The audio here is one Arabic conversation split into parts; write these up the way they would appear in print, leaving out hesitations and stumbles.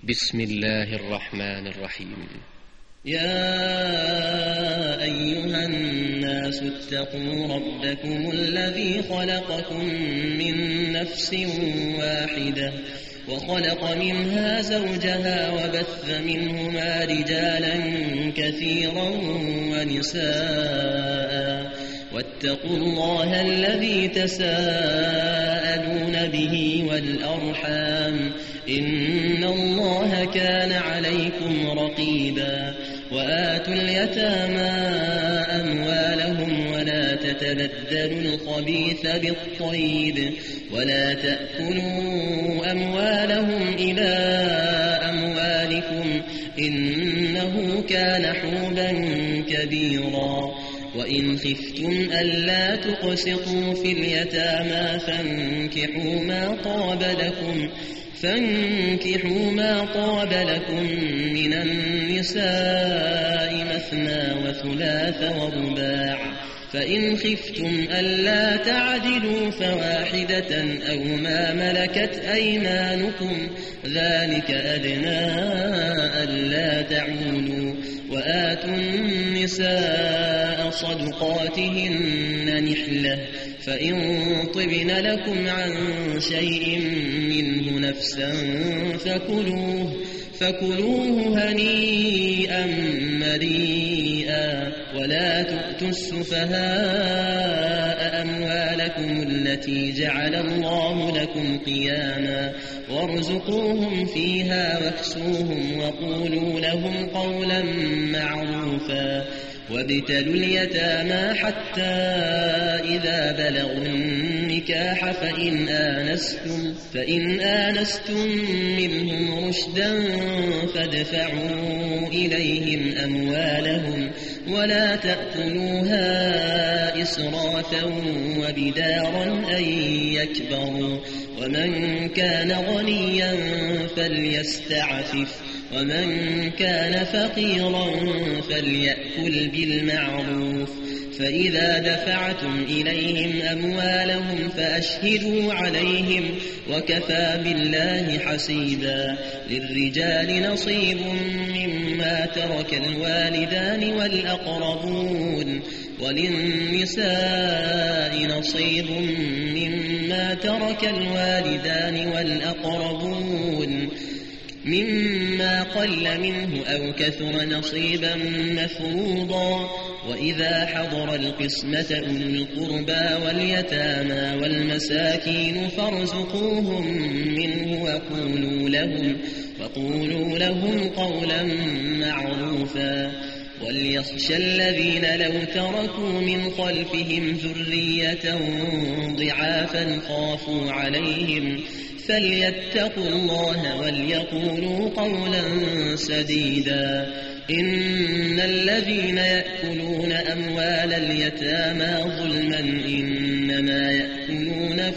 بسم الله الرحمن الرحيم. يا أيها الناس اتقوا ربكم الذي خلقكم من نفس واحدة وخلق منها زوجها وبث منهما رجالا كثيرا ونساء واتقوا الله الذي تساءلون به والأرحام إن الله كان عليكم رقيبا. وآتوا اليتامى أموالهم ولا تتبدلوا الخبيث بالطيب ولا تأكلوا أموالهم إلى أموالكم إنه كان حوبا كبيرا. وإن خفتم ألا تقسطوا في اليتامى فانكحوا ما طاب لكم من النساء مثنى وثلاث ورباع. فإن خفتم ألا تعدلوا فواحدة أو ما ملكت أيمانكم ذلك أدنى ألا تعولوا. وآتوا النساء صدقاتهن نحلة فإن طبن لكم عن شيء منه نفسا فكلوه هنيئا مريئا. ولا تؤتوا السفهاء أموالكم التي جعل الله لكم قياما وارزقوهم فيها واكسوهم وقولوا لهم قولا معروفا. وابتلوا اليتامى حتى إذا بلغوا النكاح فإن آنستم منهم رشدا فادفعوا إليهم أموالهم ولا تأكلوها إسرافا وبدارا أن يكبروا. ومن كان غنيا فليستعفف ومن كان فقيرا فليأكل بالمعروف. فإذا دفعتم إليهم أموالهم فأشهدوا عليهم وكفى بالله حسيبا. للرجال نصيب مما ترك الوالدان والأقربون وللنساء نصيب مما ترك الوالدان والأقربون مما قل منه أو كثر نصيبا مفروضا. وإذا حضر القسمة أولو القربى واليتامى والمساكين فارزقوهم منه وقولوا لهم قولا معروفا. وليخشى الذين لو تركوا من خلفهم ذرية ضعافا خافوا عليهم فليتقوا الله وليقولوا قولا سديدا. إن الذين يأكلون أموال اليتامى ظلما إنما يأكلون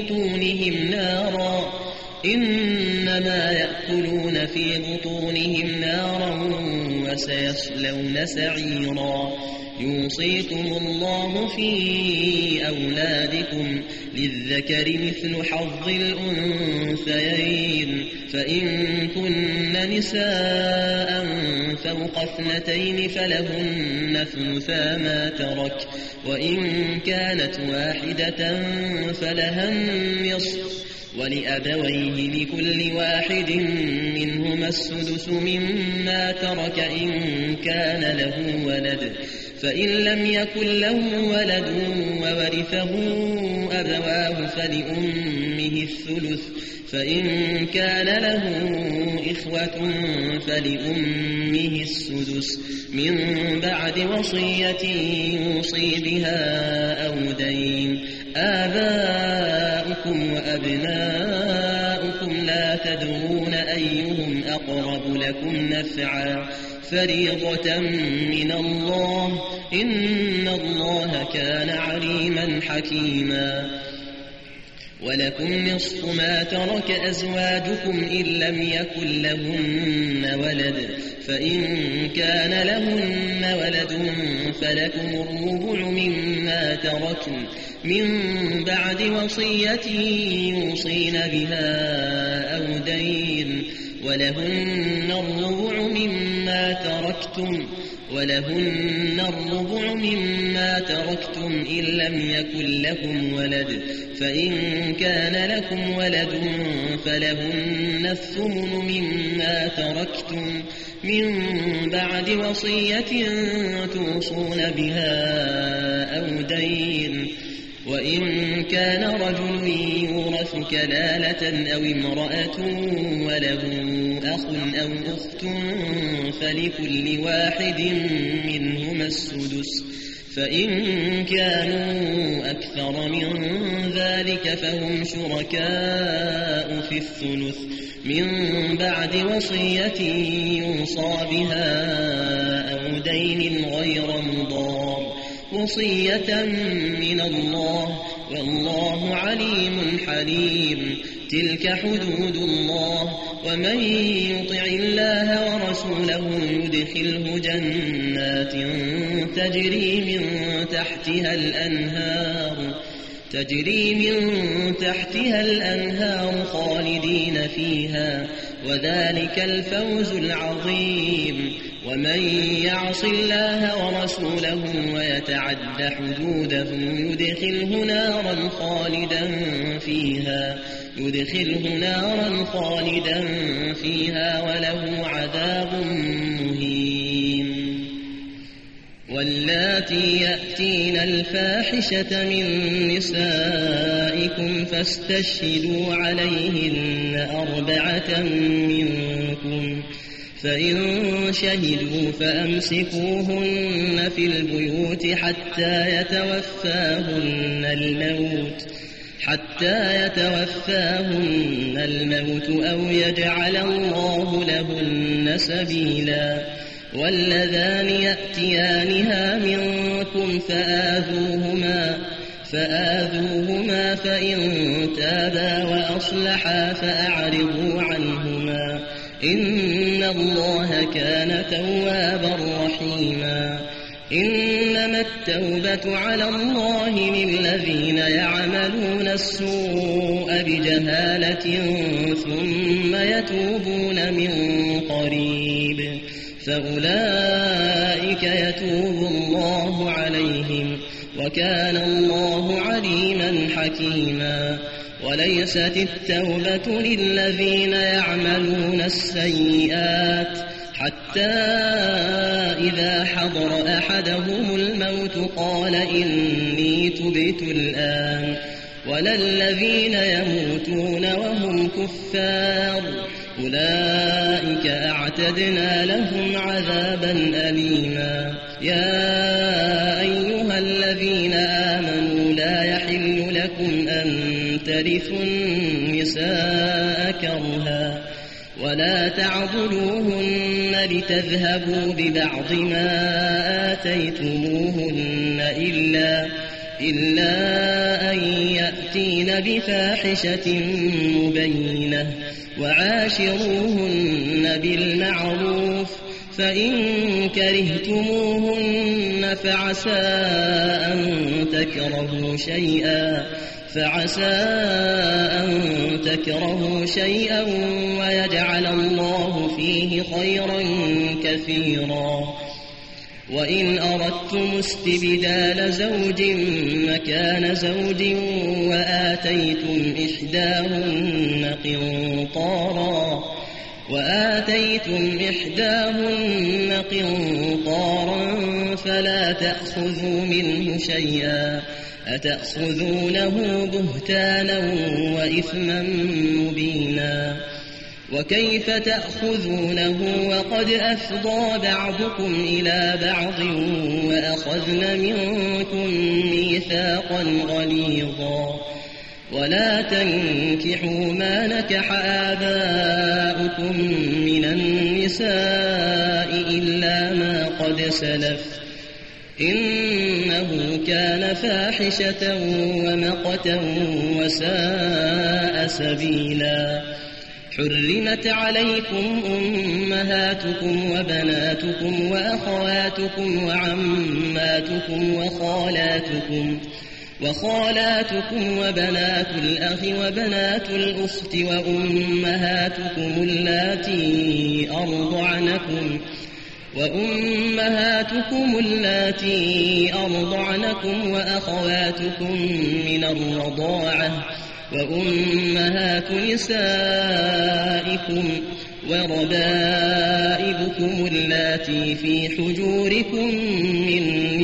في بطونهم نارا وسيصلون سعيرا. يوصيكم الله في أولادكم للذكر مثل حظ الأنثيين فإن كن نساء فوق 2 فلهن ثلثا ما ترك وإن كانت واحدة فلها النصف ولأبويه لكل واحد منهما السدس مما ترك إن كان له ولد. فإن لم يكن له ولد وورثه أبواه فلأمه الثلث فإن كان له إخوة فلأمه السدس من بعد وصية يوصي بها أو دين. آباؤكم وأبناؤكم لا تدرون أيهم أقرب لكم نفعا فريضة من الله إن الله كان عليما حكيما. ولكم نصف ما ترك أزواجكم إن لم يكن لهن ولد فإن كان لهن ولد فلكم الربع مما تركن من بعد وصية يوصين بها أو دين. ولهن الربع مما تركتم إن لم يكن لكم ولد، فإن كان لكم ولد فلهن الثمن مما تركتم من بعد وصية توصون بها أو دين. وإن كان رجل يورث كلالة أو امرأة وله أخ أو أخت فلكل واحد منهما السدس، فإن كانوا أكثر من ذلك فهم شركاء في الثلث من بعد وصية يوصى بها أو دين غير مضار، وصية من الله والله عليم حليم. تلك حدود الله، ومن يطع الله ورسوله يدخله جنات تجري من تحتها الأنهار خالدين فيها، وذلك الفوز العظيم. ومن يعص الله ورسوله ويتعد حدوده يدخله نارا خالدا فيها وله عذاب مهين. واللاتي يأتين الفاحشة من نسائكم فاستشهدوا عليهن 4 منكم، فإن شهدوا فأمسكوهن في البيوت حتى يتوفاهن الموت أو يجعل الله لهن سبيلا. واللذان يأتيانها منكم فآذوهما فإن تابا وأصلحا فأعرضوا عنهما، إن الله كان توابا رحيما. إنما التوبة على الله للذين يعملون السوء بجهالة ثم يتوبون من قريب فأولئك يتوب الله عليهم، وكان الله عليما حكيما. وليست التوبة للذين يعملون السيئات حتى إذا حضر أحدهم الموت قال إني تبت الآن، ولا الذين يموتون وهم كفار، أولئك أعتدنا لهم عذابا أليما. يا أيها الذين آمنوا لا يحل لكم أن ترثوا النساء كرها ولا تعضلوهن لتذهبوا ببعض ما آتيتموهن إلا أن يأتين بفاحشة مبينة، وعاشروهن بالمعروف، فإن كرهتموهن فعسى أن تكرهوا شيئا ويجعل الله فيه خيرا كثيرا. وإن أردتم استبدال زوج مكان زوج وآتيتم إحداهن قنطارا فلا تأخذوا منه شيئا، أتأخذونه بهتانا وإثما مبينا. وكيف تأخذونه وقد أفضى بعضكم إلى بعض وأخذن منكم ميثاقا غليظا. ولا تنكحوا ما نكح آباؤكم من النساء إلا ما قد سلف، إنه كان فاحشة ومقتا وساء سبيلا. حرمت عليكم أمهاتكم وبناتكم وأخواتكم وعماتكم وخالاتكم وبنات الأخ وبنات الأخت وأمهاتكم اللاتي أرضعنكم وأخواتكم من الرضاعة وأمهات نسائكم وربائبكم اللاتي في حجوركم من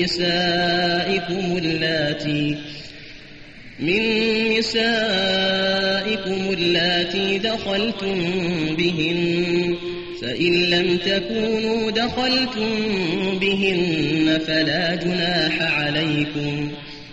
نسائكم اللاتي دخلتم بهن، فإن لم تكونوا دخلتم بهن فلا جناح عليكم،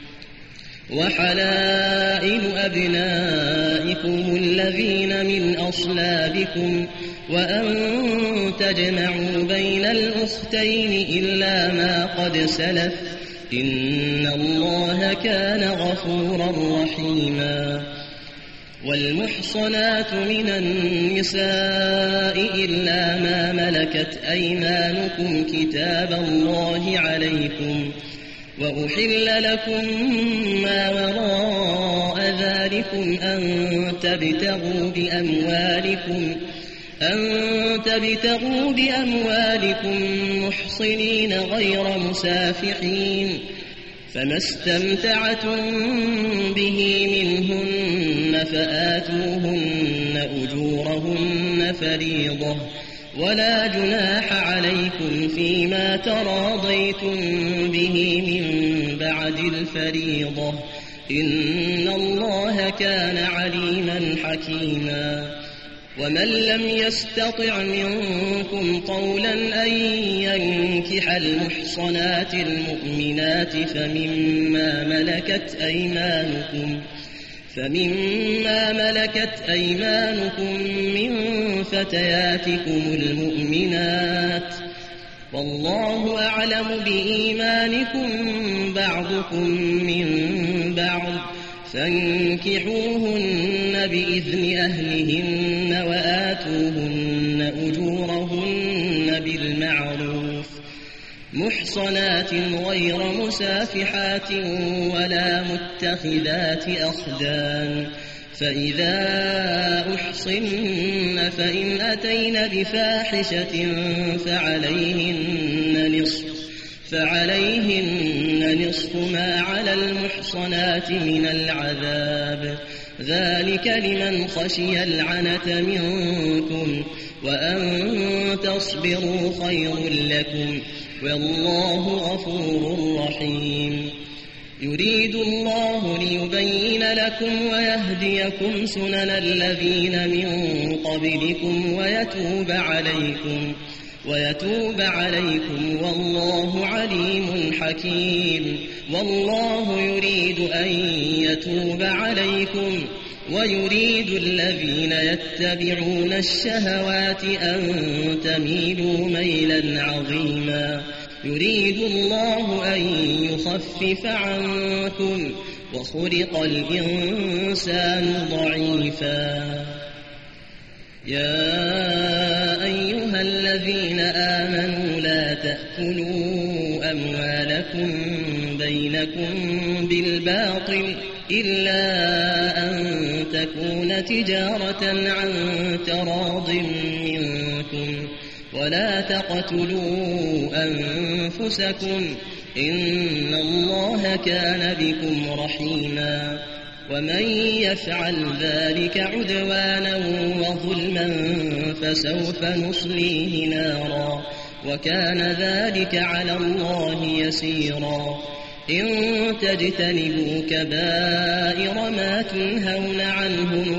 وحلائل أبنائكم الذين من أصلابكم، وأن تجمعوا بين الأختين إلا ما قد سلف، إن الله كان غفورا رحيما. والمحصنات من النساء إلا ما ملكت أيمانكم كتاب الله عليكم، وأحل لكم ما وراء ذلكم أن تبتغوا بأموالكم محصنين غير مسافحين، فما استمتعتم به منهن فآتوهن أجورهن فريضة، ولا جناح عليكم فيما تراضيتم به من بعد الفريضة، إن الله كان عليما حكيما. ومن لم يستطع منكم طولا أن ينكح المحصنات المؤمنات فمما ملكت أيمانكم من فتياتكم المؤمنات، والله أعلم بإيمانكم بعضكم من بعض، فانكحوهن بإذن أهلهن وآتوهن أجورهن بالمعروف محصنات غير مسافحات ولا متخذات أخدان، فإذا أحصن فإن أتين بفاحشة فعليهن نصف ما على المحصنات من العذاب، ذلك لمن خشي العنة منكم، وأن تصبروا خير لكم، والله غفور رحيم. يريد الله ليبين لكم ويهديكم سنن الذين من قبلكم ويتوب عليكم، والله عليم حكيم. والله يريد أن يتوب عليكم ويريد الذين يتبعون الشهوات أن تميلوا ميلا عظيما. يريد الله أن يخفف عنكم وخلق الإنسان ضعيفا. يا أيها الذين آمنوا لا تأكلوا أموالكم بينكم بالباطل إلا أن تكون تجارة عن تراض منكم، ولا تقتلوا أنفسكم إن الله كان بكم رحيما. ومن يفعل ذلك عدوانا وظلما فسوف نصليه نارا، وكان ذلك على الله يسيرا. إن تجتنبوا كبائر ما تنهون عنه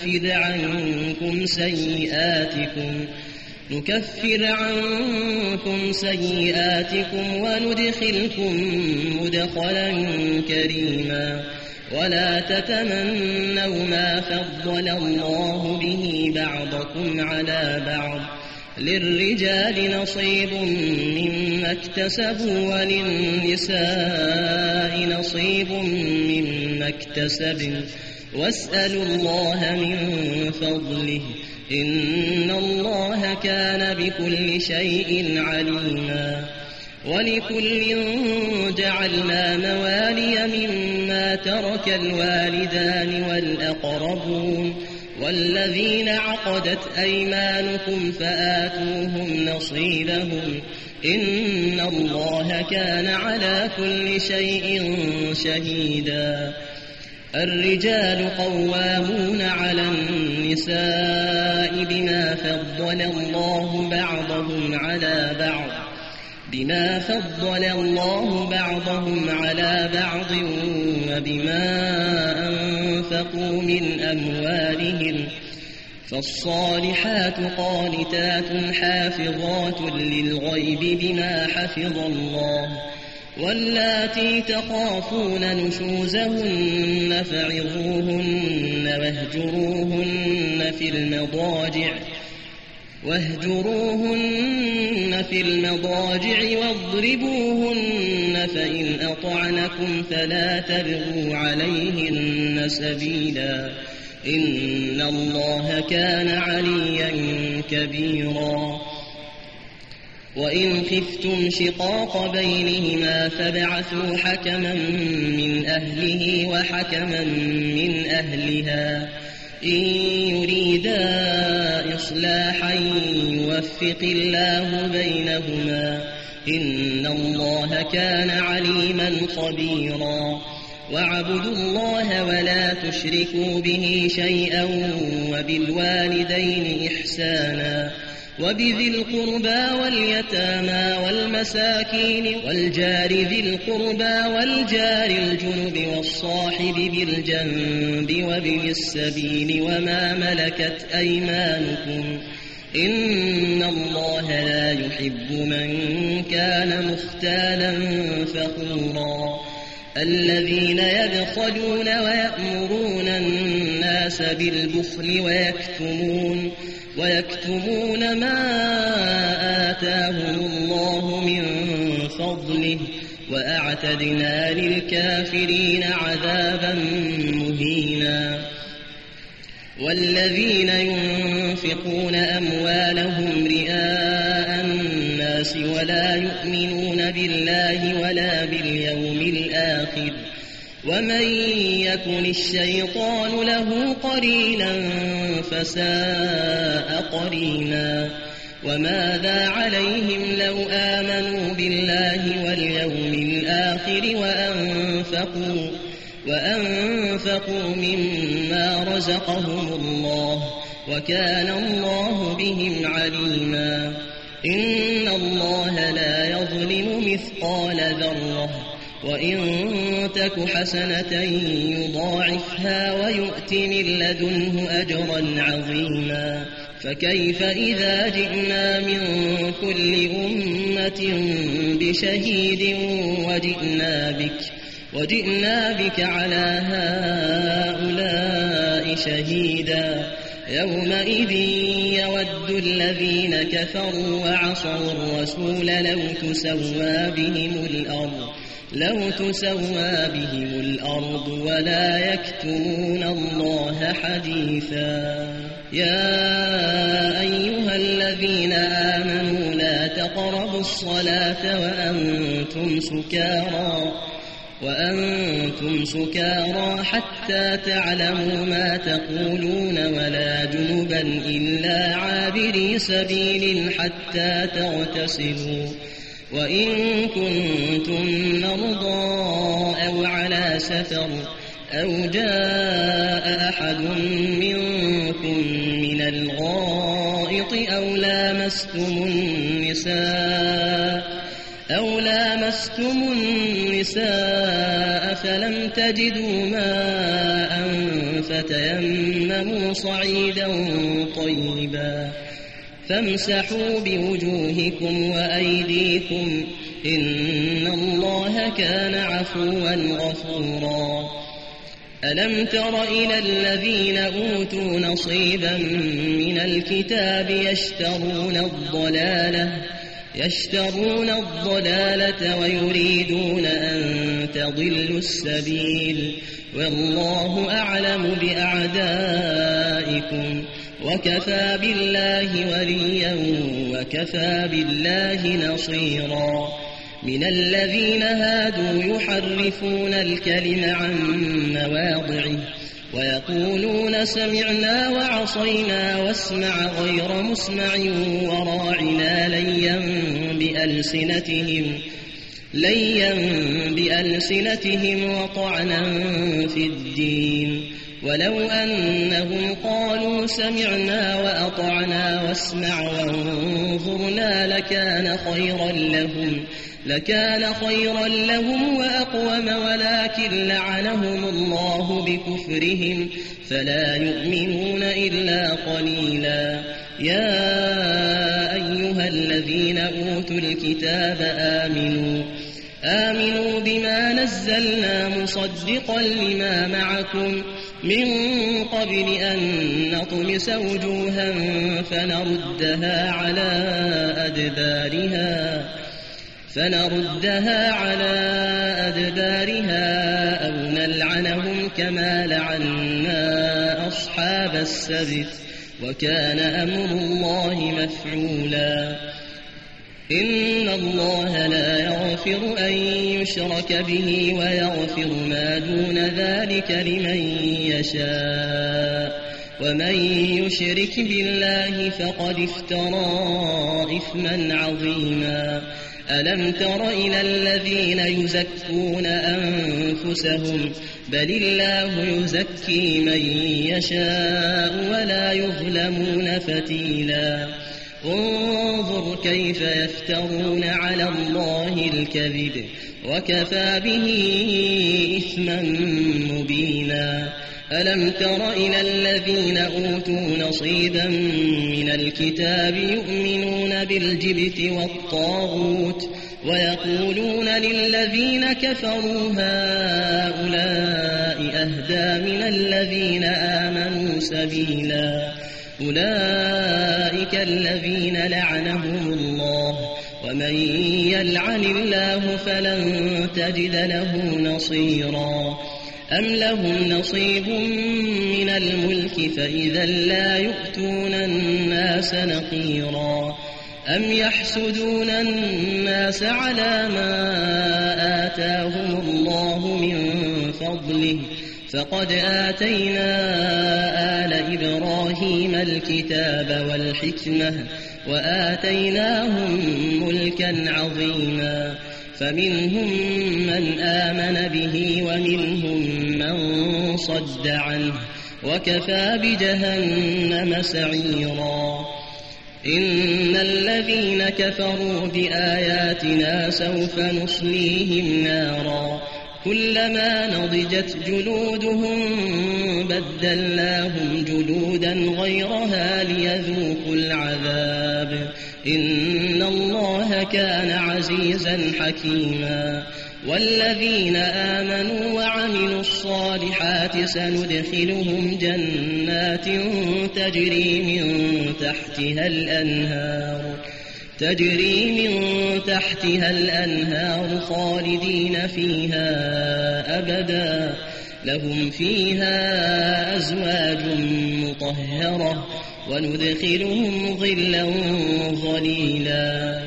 نكفر عنكم سيئاتكم وندخلكم مدخلا كريما. ولا تتمنوا ما فضل الله به بعضكم على بعض، للرجال نصيب مما اكتسبوا وللنساء نصيب مما اكتسبن، واسألوا الله من فضله إن الله كان بكل شيء عليما. ولكل جعلنا موالي مما ترك الوالدان والأقربون والذين عقدت أيمانكم فآتوهم نصيبهم إن الله كان على كل شيء شهيدا. الرجال قوامون على النساء بما فضل الله بعضهم على بعض وبما أنفقوا من أموالهم فالصالحات قانتات حافظات للغيب بما حفظ الله واللاتي تخافون نشوزهن فعظوهن واهجروهن في المضاجع واضربوهن فإن أطعنكم فلا تبغوا عليهن سبيلا إن الله كان عليا كبيرا. وإن خفتم شقاق بينهما فابعثوا حكما من أهله وحكما من أهلها إن يريدا إصلاحا يوفق الله بينهما إن الله كان عليما خبيرا. واعبدوا الله ولا تشركوا به شيئا وبالوالدين إحسانا وبذي القربى واليتامى والمساكين والجار ذي القربى والجار الجنب والصاحب بالجنب وابن السبيل وما ملكت أيمانكم إن الله لا يحب من كان مختالا فخورا. الذين يبخلون ويأمرون الناس بالبخل ويكتمون ما آتاهم الله من فضله وأعتدنا للكافرين عذابا مهينا. والذين ينفقون أموالهم رئاء الناس ولا يؤمنون بالله ولا باليوم الآخر ومن يكن الشيطان له قرينا فساء قرينا. وماذا عليهم لو آمنوا بالله واليوم الآخر وأنفقوا مما رزقهم الله وكان الله بهم عليما. إن الله لا يظلم مثقال ذرة وإن تك حسنة يضاعفها ويؤت من لدنه أجرا عظيما. فكيف إذا جئنا من كل أمة بشهيد وجئنا بك على هؤلاء شهيدا يومئذ يود الذين كفروا وعصوا الرسول لو تسوى بهم الأرض ولا يكتمون الله حديثا. يا أيها الذين آمنوا لا تقربوا الصلاة وأنتم سكارى حتى تعلموا ما تقولون ولا جنبا إلا عابري سبيل حتى تغتسلوا وإن كنتم مرضى أو على سفر أو جاء أحد منكم من الغائط أو لامستم النساء فلم تجدوا ماء فتيمموا صعيدا طيبا فامسحوا بوجوهكم وأيديكم إن الله كان عفوا غفورا. ألم تر إلى الذين أوتوا نصيبا من الكتاب يشترون الضلالة ويريدون أن تضلوا السبيل والله أعلم بأعدائكم وكفى بالله وليا وكفى بالله نصيرا. من الذين هادوا يحرفون الكلم عن مواضعه ويقولون سمعنا وعصينا واسمع غير مسمع وراعنا ليا بألسنتهم وطعنا في الدين ولو أنهم قالوا سمعنا وأطعنا واسمع وانظرنا لكان خيرا لهم وأقوم ولكن لعنهم الله بكفرهم فلا يؤمنون إلا قليلا يا أيها الذين أوتوا الكتاب آمنوا بما نزلنا مصدقا لما معكم من قبل أن نطمس وجوها فنردها على أدبارها أو نلعنهم كما لعنا أصحاب السبت وكان أمر الله مفعولا إن الله لا يغفر أن يشرك به ويغفر ما دون ذلك لمن يشاء ومن يشرك بالله فقد افترى إثما عظيما ألم تر إلى الذين يزكون أنفسهم بل الله يزكي من يشاء ولا يظلمون فتيلا انظر كيف يفترون على الله الكذب وكفى به إثما مبينا ألم تر إلى الذين أوتوا نصيبا من الكتاب يؤمنون بالجبت والطاغوت ويقولون للذين كفروا هؤلاء أهدى من الذين آمنوا سبيلا أولئك الذين لعنهم الله ومن يلعن الله فلن تجد له نصيرا أم لهم نصيب من الملك فإذا لا يؤتون الناس نقيرا أم يحسدون الناس على ما آتاهم الله من فضله فقد آتينا آل إبراهيم الكتاب والحكمة وآتيناهم ملكا عظيما فمنهم من آمن به ومنهم من صد عنه وكفى بجهنم سعيرا إن الذين كفروا بآياتنا سوف نصليهم نارا كلما نضجت جلودهم بدلناهم جلودا غيرها ليذوقوا العذاب إن الله كان عزيزا حكيما والذين آمنوا وعملوا الصالحات سندخلهم جنات تجري من تحتها الأنهار خالدين فيها أبدا لهم فيها أزواج مطهرة وندخلهم ظلا ظليلا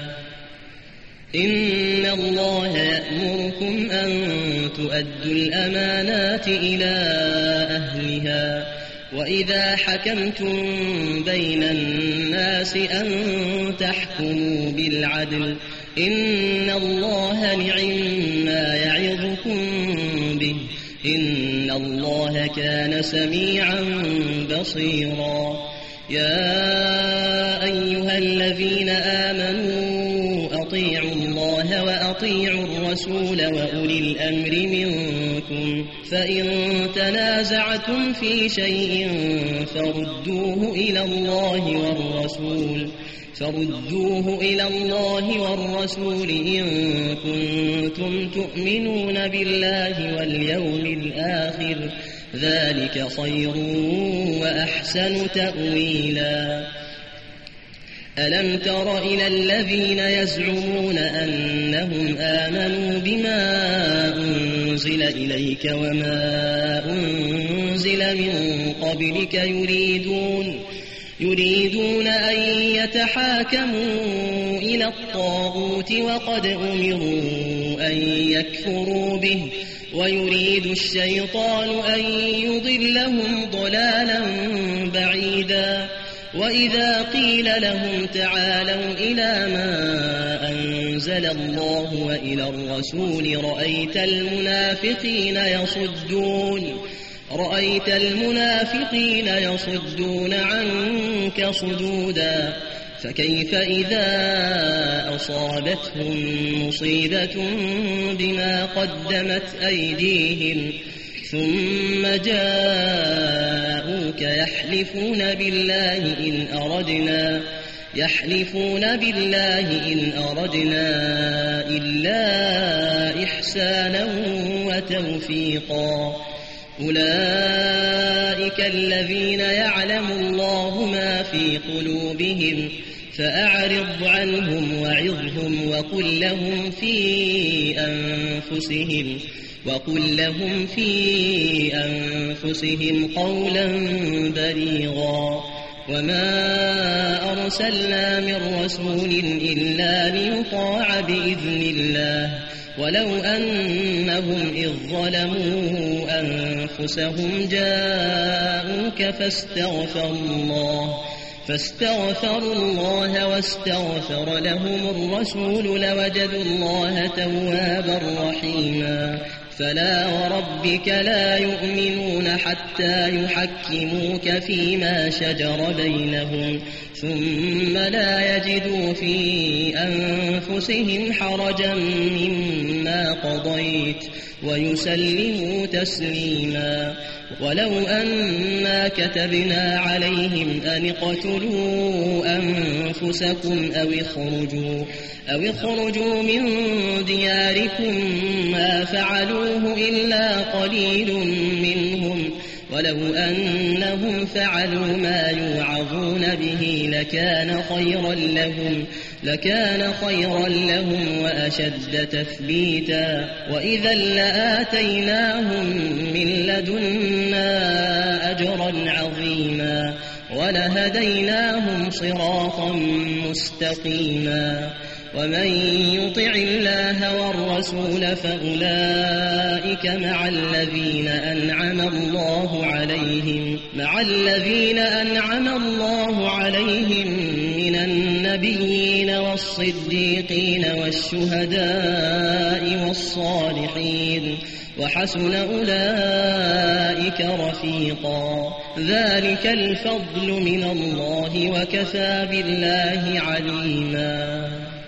إن الله يأمركم أن تؤدوا الأمانات إلى أهلها وإذا حكمتم بين الناس أن تحكموا بالعدل إن الله نعما يعظكم به إن الله كان سميعا بصيرا يا أيها الذين آمنوا أطيعوا الله وأطيعوا الرسول وأولي الأمر منكم فإن تنازعتم في شيء فردوه إلى الله والرسول إن كنتم تؤمنون بالله واليوم الآخر ذلك خير وأحسن تأويلا ألم تر إلى الذين يزعمون أنهم آمنوا بما أنزل إليك وما أنزل من قبلك يريدون أن يتحاكموا إلى الطاغوت وقد أمروا أن يكفروا به ويريد الشيطان أن يضلهم ضلالا بعيدا وإذا قيل لهم تعالوا إلى ما أنزل الله وإلى الرسول رأيت المنافقين يصدون عنك صدودا فكيف إذا أصابتهم مصيبة بما قدمت أيديهم ثم جاءوك يحلفون بالله إن أردنا إلا إحسانا وتوفيقا أولئك الذين يعلم الله ما في قلوبهم فأعرض عنهم وعظهم وقل لهم في أنفسهم قولا بليغا وما أرسلنا من رسول إلا ليطاع بإذن الله ولو أنهم إذ ظلموا أنفسهم جاءوك فاستغفروا الله واستغفر لهم الرسول لوجدوا الله توابا رحيما فلا وربك لا يؤمنون حتى يحكموك فيما شجر بينهم ثم لا يجدوا في أنفسهم حرجا مما قضيت ويسلموا تسليما ولو أنا كتبنا عليهم أن اقتلوا أنفسكم أو اخرجوا من دياركم ما فعلوه إلا قليل منهم ولو أنهم فعلوا ما يوعظون به لكان خيرا لهم وأشد تثبيتا وإذا لآتيناهم من لدنا أجرا عظيما ولهديناهم صراطا مستقيما ومن يطع الله والرسول فأولئك مع الذين أنعم الله عليهم من النبيين والصديقين والشهداء والصالحين وحسن أولئك رفيقا ذلك الفضل من الله وكفى بالله عليما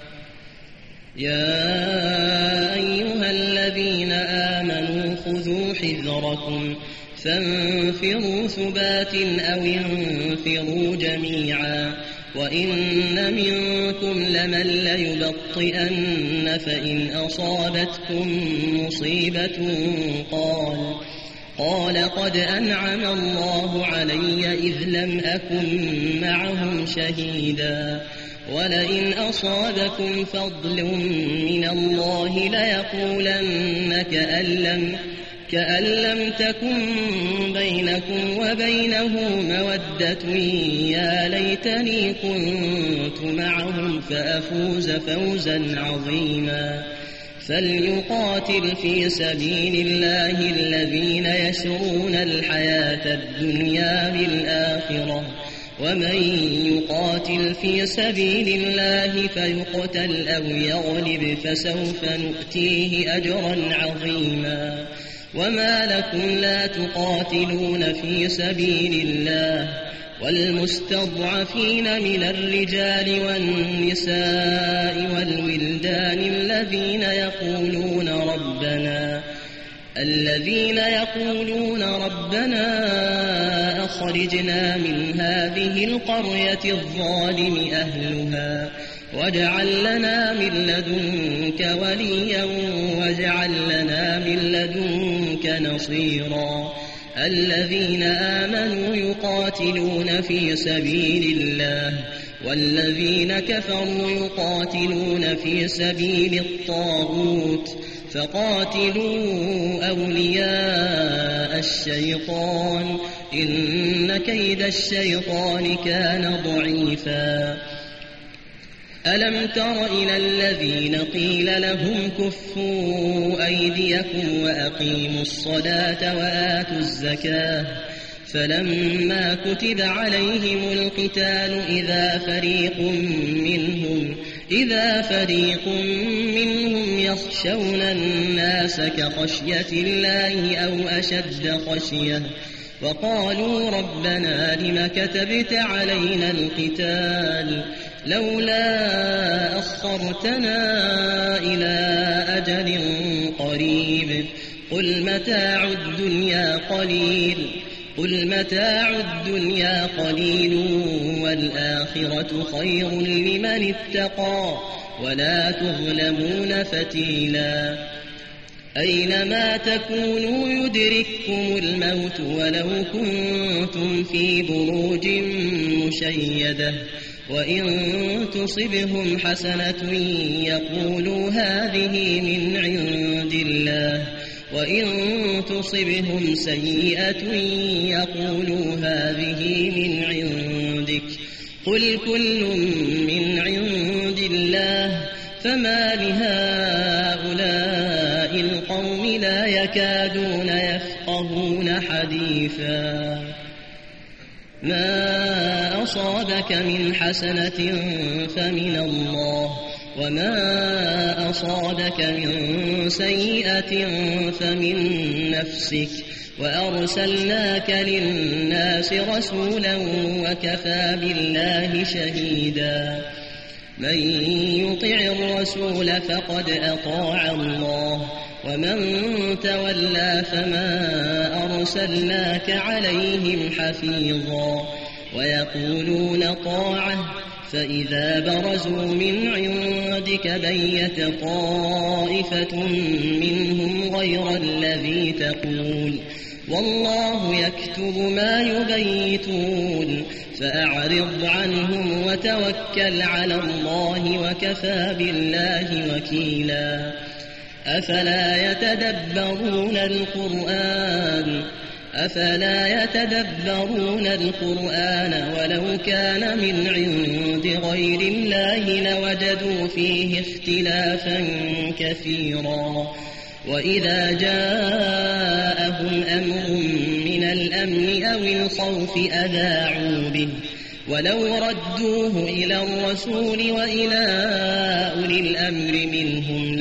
يا أيها الذين آمنوا خذوا حذركم فانفروا ثبات أو انفروا جميعا وإن منكم لمن ليبطئن فإن أصابتكم مصيبة قال قد أنعم الله علي إذ لم أكن معهم شهيدا ولئن أصابكم فضل من الله ليقولن كأن لم تكن بينكم وبينه مودة يا ليتني كنت معهم فأفوز فوزا عظيما فليقاتل في سبيل الله الذين يشرون الحياة الدنيا بالآخرة ومن يقاتل في سبيل الله فيقتل أو يغلب فسوف نؤتيه أجرا عظيما وما لكم لا تقاتلون في سبيل الله والمستضعفين من الرجال والنساء والولدان الذين يقولون ربنا أخرجنا من هذه القرية الظالم أهلها واجعل لنا من لدنك وليا واجعل لنا من لدنك نصيرا الذين آمنوا يقاتلون في سبيل الله والذين كفروا يقاتلون في سبيل الطاغوت فقاتلوا أولياء الشيطان إن كيد الشيطان كان ضعيفا ألم تر إلى الذين قيل لهم كفوا أيديكم وأقيموا الصلاة وآتوا الزكاة فلما كتب عليهم القتال إذا فريق منهم يخشون الناس كخشية الله أو أشد خشية وقالوا ربنا لم كتبت علينا القتال لولا أخرتنا إلى أجل قريب قل متاع الدنيا قليل والآخرة خير لمن اتقى ولا تظلمون فتيلا أينما تكونوا يدرككم الموت ولو كنتم في بروج مشيدة وإن تصبهم حسنة يقولوا هذه من عند الله وإن تصبهم سيئة يقولوا هذه من عندك قل كل من عند الله فما لهؤلاء القوم لا يكادون يفقهون حديثا ما أصابك من حسنة فمن الله وما أصابك من سيئة فمن نفسك وأرسلناك للناس رسولا وكفى بالله شهيدا من يطع الرسول فقد أطاع الله ومن تولى فما أرسلناك عليهم حفيظا ويقولون طاعة فإذا برزوا من عندك بيت طائفة منهم غير الذي تقول والله يكتب ما يبيتون فأعرض عنهم وتوكل على الله وكفى بالله وكيلا أفلا يتدبرون القرآن ولو كان من عند غير الله لوجدوا فيه اختلافا كثيرا وإذا جاءهم أمر من الأمن أو الخوف أذاعوا به ولو ردوه إلى الرسول وإلى أولي الأمر منهم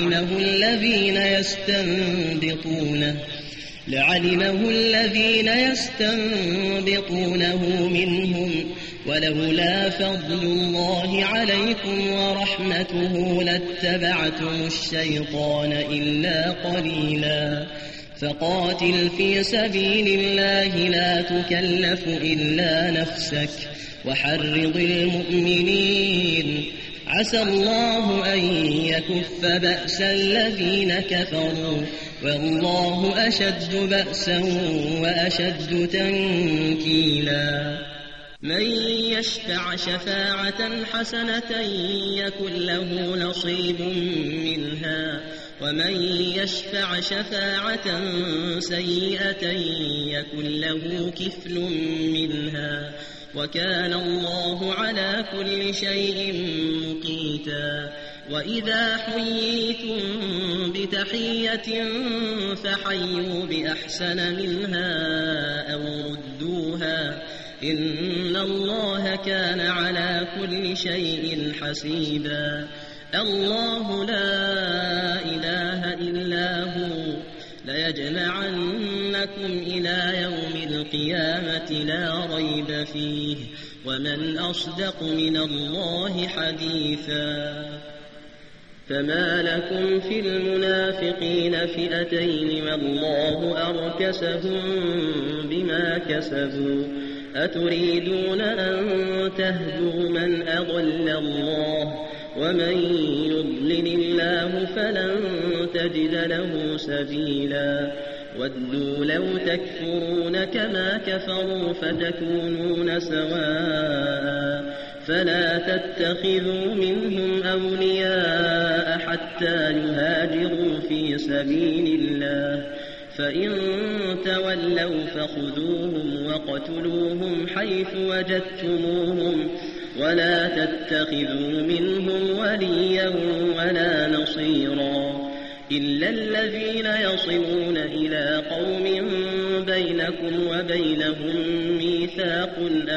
لعلمه الذين يستنبطونه منهم ولولا فضل الله عليكم ورحمته لاتبعتم الشيطان إلا قليلا فقاتل في سبيل الله لا تكلف إلا نفسك وحرض المؤمنين عسى الله أن يكف بأس الذين كفروا والله أشد بأسا وأشد تنكيلا من يشفع شفاعة حسنة يكن له نصيب منها ومن يشفع شفاعة سيئة يكن له كفل منها وكان الله على كل شيء مقيتا وإذا حييتم بتحية فحيوا بأحسن منها أو ردوها إن الله كان على كل شيء حسيبا الله لا إله إلا هو ليجمعنكم إلى يوم القيامة لا ريب فيه ومن أصدق من الله حديثا فما لكم في المنافقين فئتين والله أركسهم بما كسبوا أتريدون أن تهدوا من أضل الله ومن يضلل الله فلن تجد له سبيلا ودوا لو تكفرون كما كفروا فتكونون سواء فلا تتخذوا منهم أولياء حتى يهاجروا في سبيل الله فإن تولوا فخذوهم وقتلوهم حيث وجدتموهم ولا تتخذوا منهم وليا ولا نصيرا إلا الذين يصلون إلى قوم بينكم وبينهم ميثاق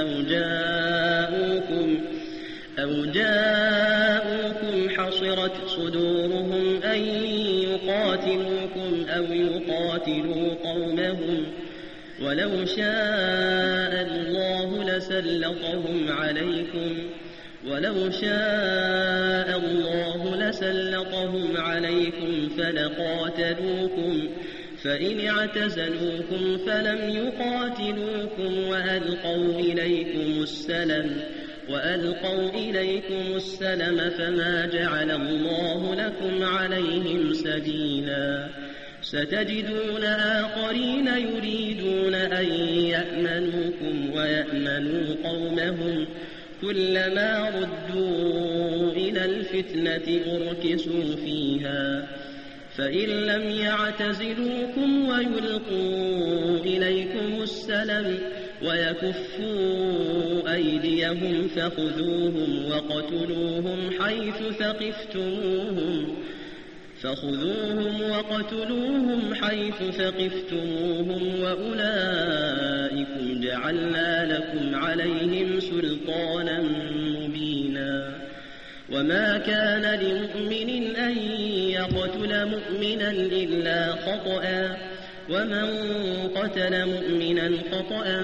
أو جاءوكم حصرت صدورهم أن يقاتلوكم أو يقاتلوا قومهم ولو شاء الله لسلطهم عليكم فلقاتلوكم فإن اعتزلوكم فلم يقاتلوكم وألقوا إليكم السلم فما جعل الله لكم عليهم سبيلا ستجدون آخرين يريدون أن يأمنوكم ويأمنوا قومهم كلما ردوا إلى الفتنة أركسوا فيها فإن لم يعتزلوكم ويلقوا إليكم السلم ويكفوا أيديهم فخذوهم وقتلوهم حيث ثقفتموهم وأولئكم جعلنا لكم عليهم سلطانا مبينا وما كان لمؤمن أن يقتل مؤمنا إلا خطأ ومن قتل مؤمنا خطأ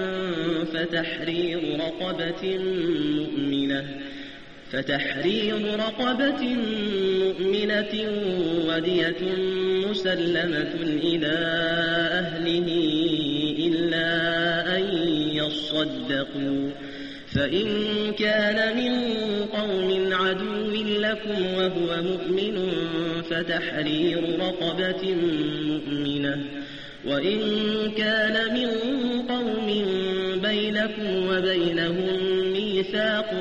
فتحرير رقبة مؤمنة ودية مسلمة إلى أهله إلا أن يصدقوا فإن كان من قوم عدو لكم وهو مؤمن فتحرير رقبة مؤمنة وإن كان من قوم بينكم وبينهم ميثاق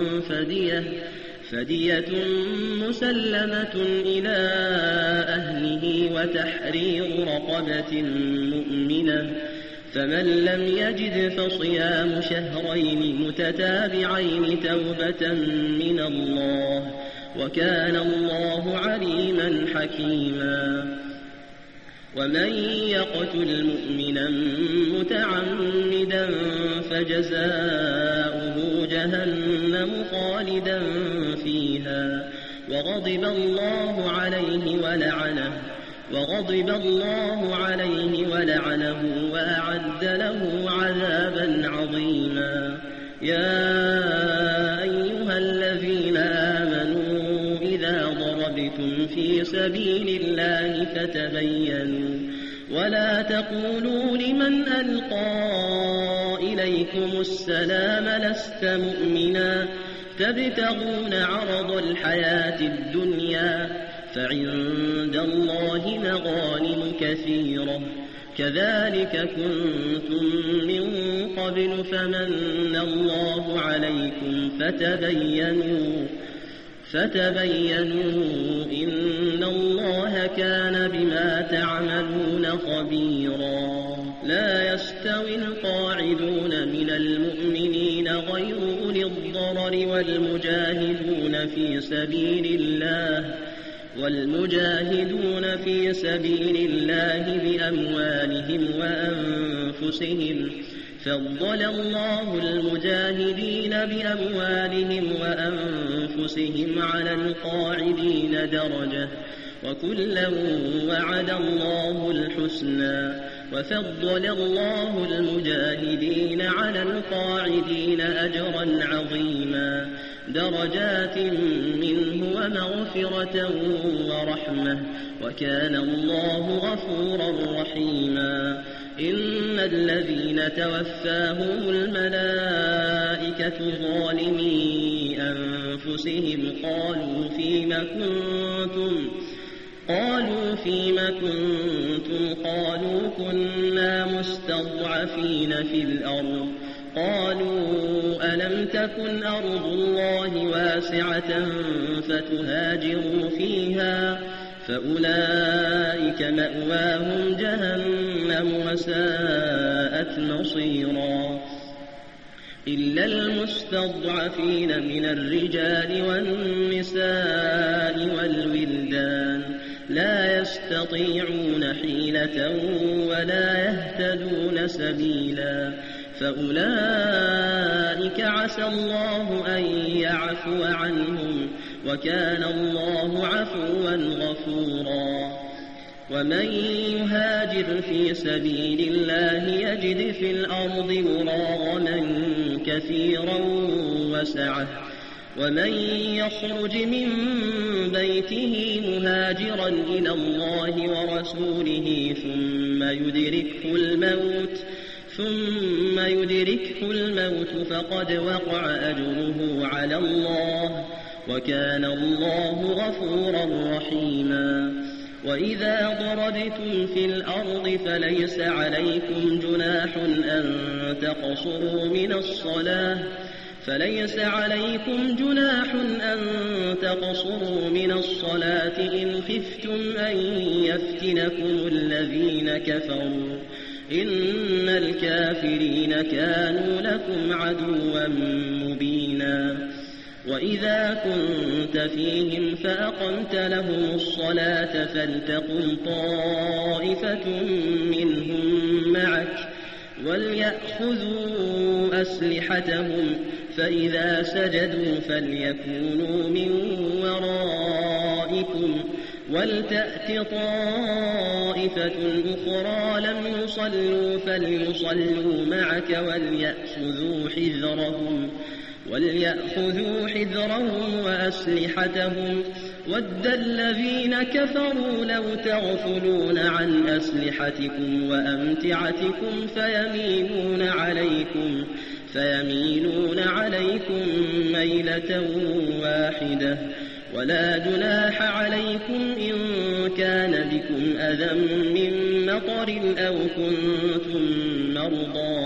فدية مسلمة إلى أهله وتحرير رقبة مؤمنة فمن لم يجد فصيام شهرين متتابعين توبة من الله وكان الله عليما حكيما ومن يقتل مؤمنا متعمدا فجزاؤه جهنم خالدا فيها وغضب الله عليه ولعنه وأعد له عذابا عظيما يا أيها الذين آمنوا إذا ضربتم في سبيل الله فتبينوا ولا تقولوا لمن ألقى إليكم السلام لست مؤمنا تبتغون عرض الحياة الدنيا فعند الله مغانم كثيرة كذلك كنتم من قبل فمن الله عليكم فتبينوا إن الله كان بما تعملون خبيرا لا يستوي القاعدون من المؤمنين غير أولي الضرر والمجاهدون في سبيل الله بأموالهم وأنفسهم فضل الله المجاهدين بأموالهم وأنفسهم على القاعدين درجة وكلا وعد الله الحسنى وفضل الله المجاهدين على القاعدين أجرا عظيما درجات منه ومغفرة ورحمة وكان الله غفورا رحيما إن الذين توفاهم الملائكة ظالمي أنفسهم قالوا فيم كنتم قالوا كنا مستضعفين في الأرض قالوا ألم تكن أرض الله واسعة فتهاجروا فيها فأولئك مأواهم جهنم وساءت مصيرا إلا المستضعفين من الرجال والنساء والولدان لا يستطيعون حيلة ولا يهتدون سبيلا فأولئك عسى الله أن يعفو عنهم وكان الله عفوا غفورا ومن يهاجر في سبيل الله يجد في الأرض مراغما كثيرا وسعة ومن يخرج من بيته مهاجرا إلى الله ورسوله ثم يدركه الموت فقد وقع أجره على الله وكان الله غفورا رحيما وإذا ضربتم في الأرض فليس عليكم جناح أن تقصروا من الصلاة إن خفتم أن يفتنكم الذين كفروا إن الكافرين كانوا لكم عدوا مبينا وإذا كنت فيهم فأقمت لهم الصلاة فلتقم طائفة منهم معك وليأخذوا أسلحتهم فإذا سجدوا فليكونوا من ورائكم ولتأت طائفة أخرى لم يصلوا فليصلوا معك وليأخذوا حذرهم وأسلحتهم ود الذين كفروا لو تغفلون عن أسلحتكم وأمتعتكم فيميلون عليكم ميلة واحدة ولا جناح عليكم إن كان بكم أذى من مطر أو كنتم مرضى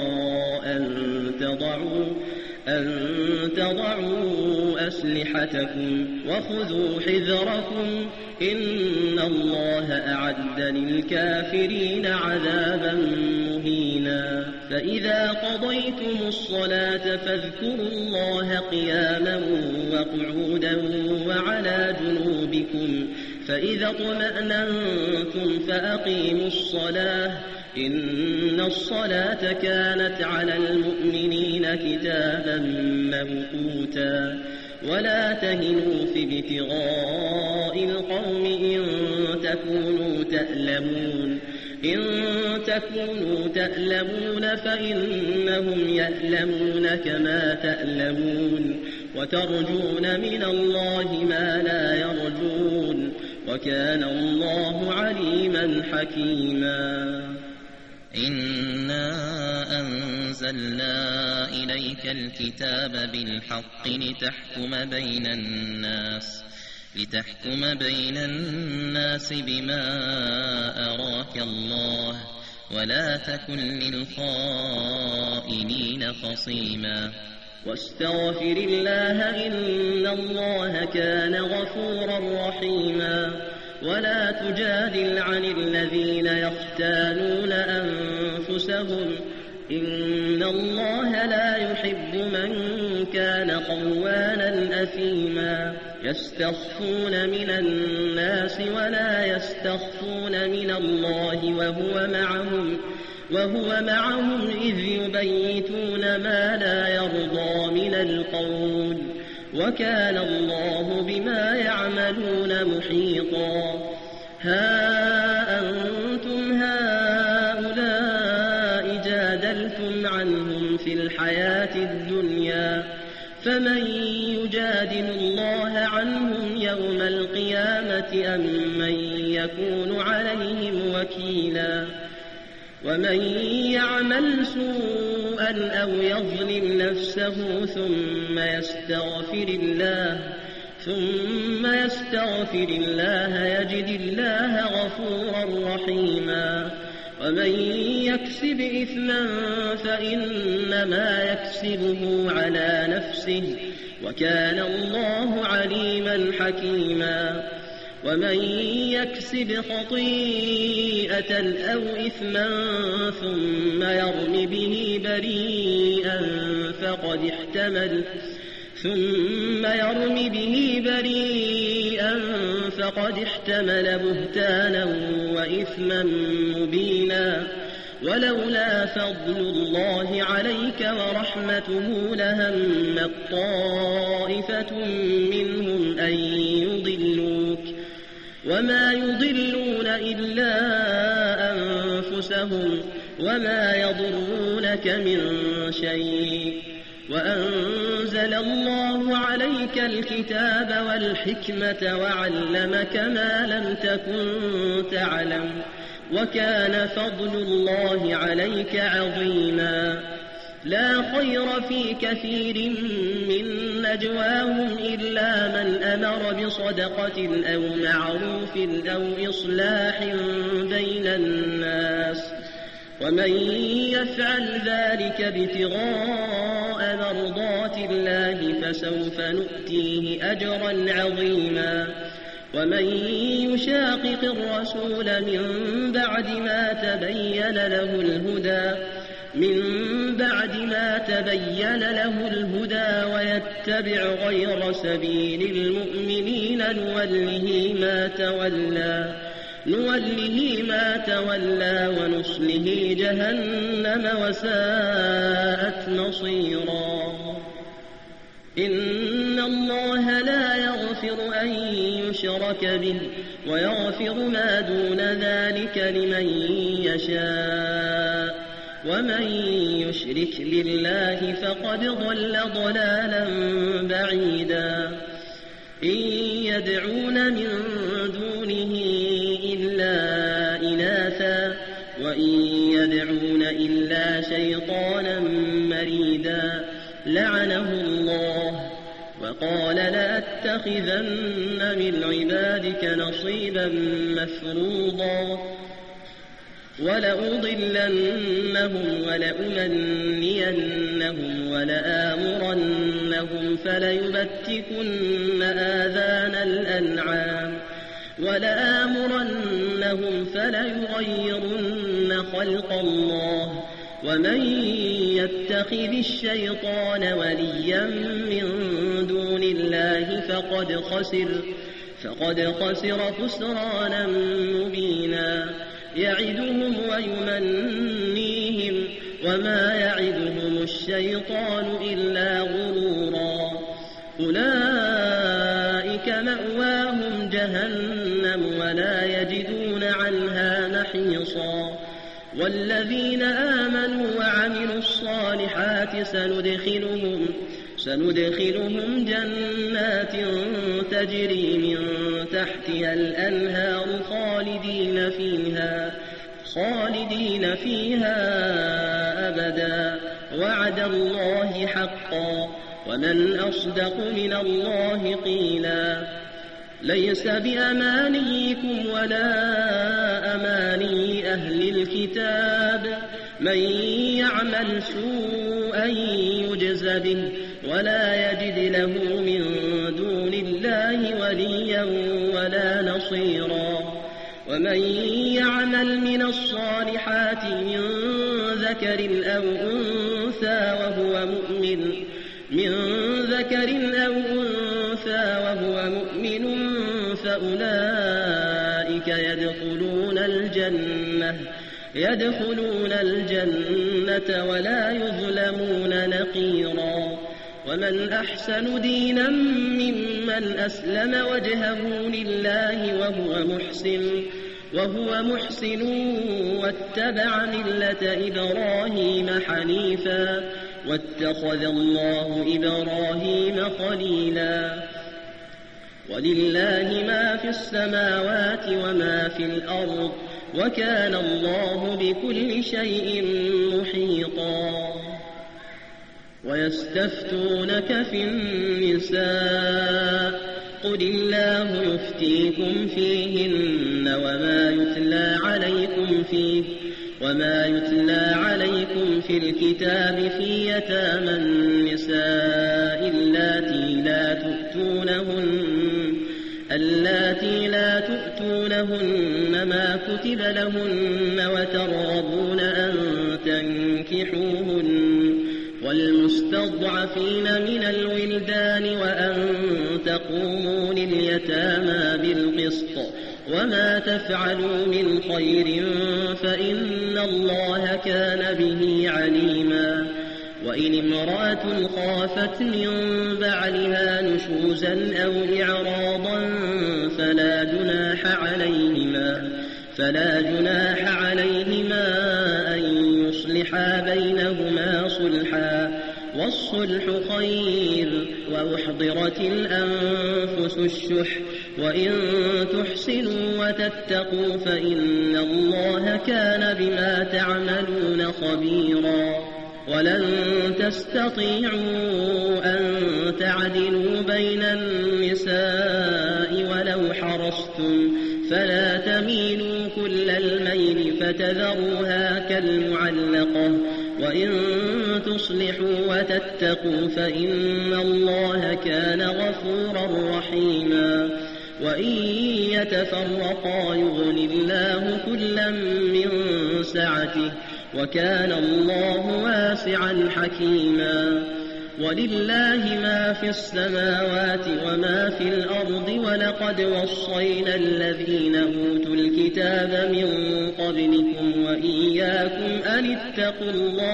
أن تضعوا أسلحتكم وخذوا حذركم إن الله أعد للكافرين عذابا مهينا فإذا قضيتم الصلاة فاذكروا الله قياما وقعودا وعلى جنوبكم فإذا اطمأننتم فأقيموا الصلاة إن الصلاة كانت على المؤمنين كتابا موقوتا ولا تهنوا في ابتغاء القوم إن تكونوا تألمون فإنهم يألمون كما تألمون وترجون من الله ما لا يرجون وكان الله عليما حكيما إنا أنزلنا إليك الكتاب بالحق لتحكم بين الناس بما أراك الله ولا تكن للخائنين خصيما واستغفر الله إن الله كان غفورا رحيما ولا تجادل عن الذين يختانون أنفسهم إن الله لا يحب من كان خوانا أثيما يستخفون من الناس ولا يستخفون من الله وهو معهم إذ يبيتون ما لا يرضى من القول وكان الله بما يعملون محيطا ها أنتم هؤلاء جادلتم عنهم في الحياة الدنيا فمن يجادل الله عنهم يوم القيامة أم من يكون عليهم وكيلا ومن يعمل سوءا أو يظلم نفسه ثم يستغفر الله يجد الله غفورا رحيما ومن يكسب إثما فإنما يكسبه على نفسه وكان الله عليما حكيما ومن يكسب خطيئة أو إثما ثم يرم به بريئا فقد احتمل بهتانا وإثما مبينا ولولا فضل الله عليك ورحمته لهمت طائفة منهم أن يضلوك وما يضلون إلا أنفسهم وما يضرونك من شيء وأنزل الله عليك الكتاب والحكمة وعلمك ما لم تكن تعلم وكان فضل الله عليك عظيما لا خير في كثير من نجواهم إلا من أمر بصدقة أو معروف أو إصلاح بين الناس ومن يفعل ذلك ابتغاء مرضات الله فسوف نؤتيه أجرا عظيما ومن يشاقق الرسول من بعد ما تبين له الهدى ويتبع غير سبيل المؤمنين نوله ما تولى ونصله جهنم وساءت مصيرا إن الله لا يغفر أن يشرك به ويغفر ما دون ذلك لمن يشاء ومن يشرك بالله فقد ضل ضلالا بعيدا إن يدعون من دونه إلا إناثا وإن يدعون إلا شيطانا مريدا لعنه الله وقال لأتخذن من عبادك نصيبا مفروضا ولأضلنهم ولأمنينهم ولآمرنهم فليبتكن آذان الأنعام فليغيرن خلق الله ومن يتخذ الشيطان وليا من دون الله فقد خسر خسرانا مبينا يعدهم ويمنيهم وما يعدهم الشيطان إلا غرورا أولئك مأواهم جهنم ولا يجدون عنها محيصا والذين آمنوا وعملوا الصالحات سندخلهم جنات تجري من تحتها الأنهار خالدين فيها أبدا وعد الله حقا ومن أصدق من الله قيلا ليس بأمانيكم ولا أماني أهل الكتاب من يعمل سوءا يجز به ولا يجد له من دون الله وليا ولا نصيرا ومن يعمل من الصالحات من ذكر أو أنثى وهو مؤمن فأولئك يدخلون الجنة ولا يظلمون نقيرا ومن أحسن دينا ممن أسلم وجهه لله وهو محسن واتبع ملة إبراهيم حنيفا واتخذ الله إبراهيم خليلا ولله ما في السماوات وما في الأرض وكان الله بكل شيء محيطا ويستفتونك في النساء قل الله يفتيكم فيهن وما يتلى عليكم في الكتاب في يتامى النساء اللاتي لا تؤتونهن ما كتب لهن وترغبون أن تنكحوهن والمستضعفين من الولدان وأن تقوموا لليتامى بالقسط وما تفعلوا من خير فإن الله كان به عليما. وإن امرأة خافت من بعلها نشوزا أو إعراضا فلا جناح عليهما أن يصلحا بينهما صلحا والصلح خير وأحضرت الأنفس الشح وإن تحسنوا وتتقوا فإن الله كان بما تعملون خبيرا. ولن تستطيعوا أن تعدلوا بين النساء ولو حرصتم فلا تميلوا كل الميل فتذروها كالمعلقة وإن تصلحوا وتتقوا فإن الله كان غفورا رحيما. وإن يتفرقا يغن الله كلا من سعته وكان الله واسعا حكيما. ولله ما في السماوات وما في الأرض ولقد وصينا الذين أوتوا الكتاب من قبلكم وإياكم أن اتقوا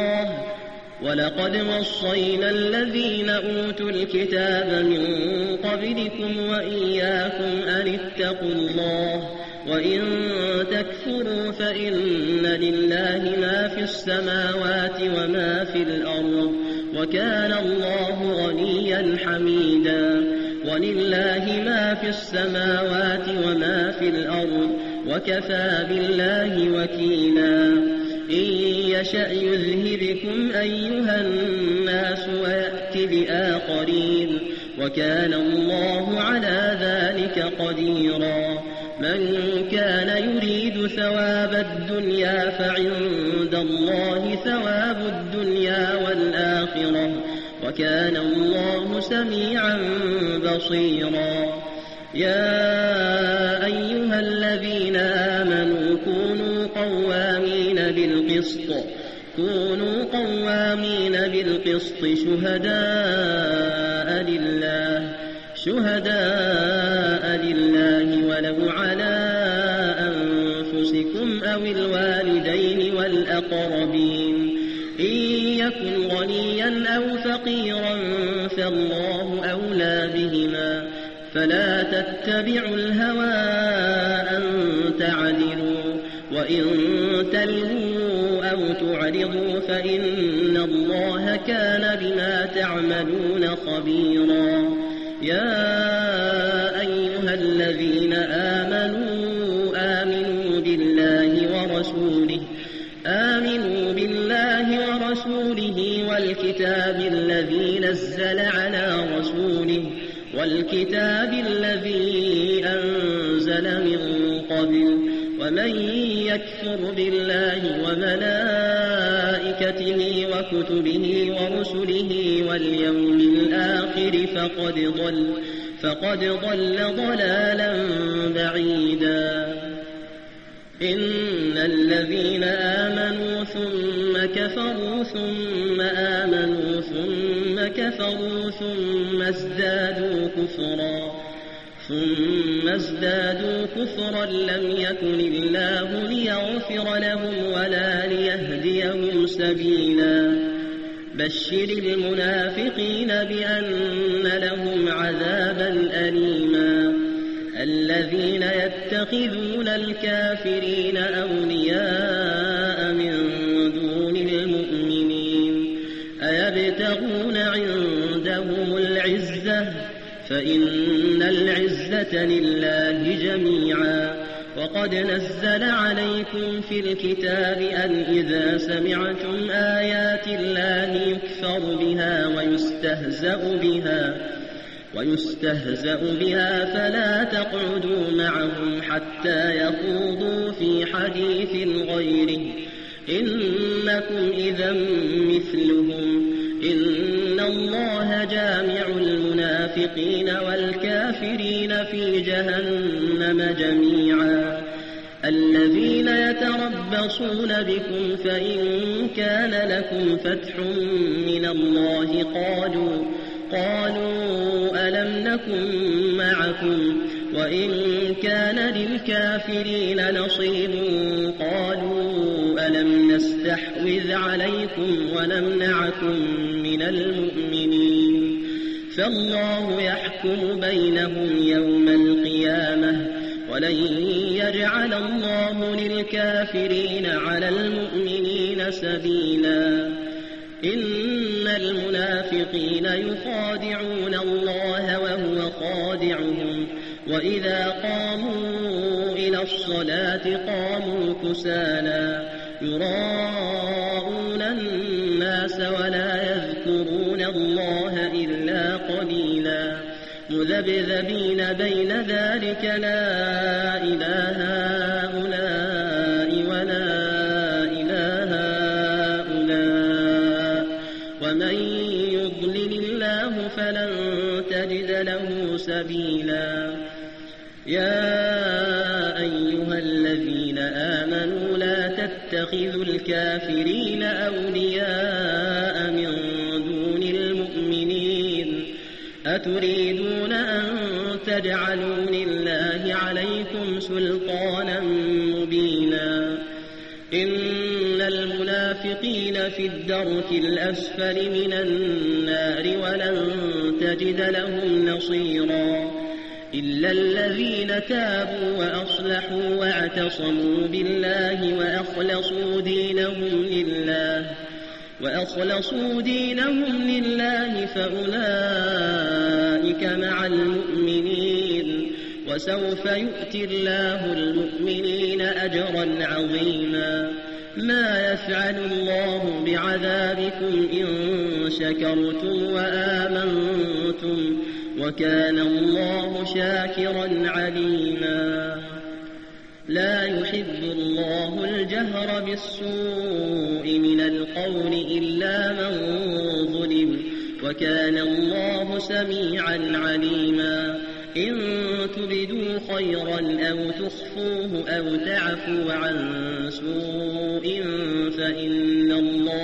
الله وإن تكفروا فإن لله ما في السماوات وما في الأرض وكان الله غنيا حميدا. ولله ما في السماوات وما في الأرض وكفى بالله وكيلا. إن يشأ يذهبكم أيها الناس ويأت بآخرين وكان الله على ذلك قديرا. من كان يريد ثواب الدنيا فعند الله ثواب الدنيا والآخرة وكان الله سميعا بصيرا. يا أيها الذين آمنوا كونوا قوامين بالقسط شهداء لله ولو على أنفسكم أو الوالدين والأقربين إن يكن غنيا أو فقيرا فالله أولى بهما فلا تتبعوا الهوى أن تعدلوا وإن تلووا أو تعرضوا فإن الله كان بما تعملون خبيرا. يا أيها الذين آمنوا بالله ورسوله والكتاب الذي أنزل من قبل ومن يكفر بالله وملائكته وكتبه ورسله واليوم الآخر فقد ضل ضلالا بعيدا. إن الذين آمنوا ثم كفروا ثم آمنوا ثم كفروا ثم ازدادوا كفرا لم يكن الله ليغفر لهم ولا ليهديهم سبيلا. بشر المنافقين بأن لهم عذابا أليما. الذين يتخذون الكافرين أولياء من دون المؤمنين أيبتغون عندهم العزة فإن العزة لله جميعا. وقد نزل عليكم في الكتاب أن إذا سمعتم آيات الله يكفر بها ويستهزأ بها فلا تقعدوا معهم حتى يخوضوا في حديث غيره إنكم إذا مثلهم إن الله جامع المنافقين والكافرين في جهنم جميعا الذين يتربصون بكم فإن كان لكم فتح من الله قالوا ألم نكن معكم وإن كان للكافرين نصيب قالوا ألم نستحوذ عليكم ونمنعكم من المؤمنين فالله يحكم بينهم يوم القيامة ولن يجعل الله للكافرين على المؤمنين سبيلا إن المنافقين يخادعون الله وهو خادعهم وإذا قاموا إلى الصلاة قاموا كسالى يراءون الناس ولا يذكرون الله إلا قليلا مذبذبين بين ذلك لا إله هؤلاء ولا إله هؤلاء ومن يضلل الله فلن تجد له سبيلا يا أيها الذين آمنوا لا تتخذوا الكافرين أولياء من دون المؤمنين أتريدون أن تجعلوا لله عليكم سلطانا مبينا إن المنافقين في الدرك الأسفل من النار ولن تجد لهم نصيرا إلا الذين تابوا وأصلحوا واعتصموا بالله وأخلصوا دينهم لله فأولئك مع المؤمنين وسوف يؤتي الله المؤمنين أجرا عظيما ما يفعل الله بعذابكم إن شكرتم وآمنتم وكان الله شاكرا عليما لا يحب الله الجهر بالسوء من القول إلا من ظلم وكان الله سميعا عليما إن تبدوا خيرا أو تخفوه أو تعفوا عن سوء فإن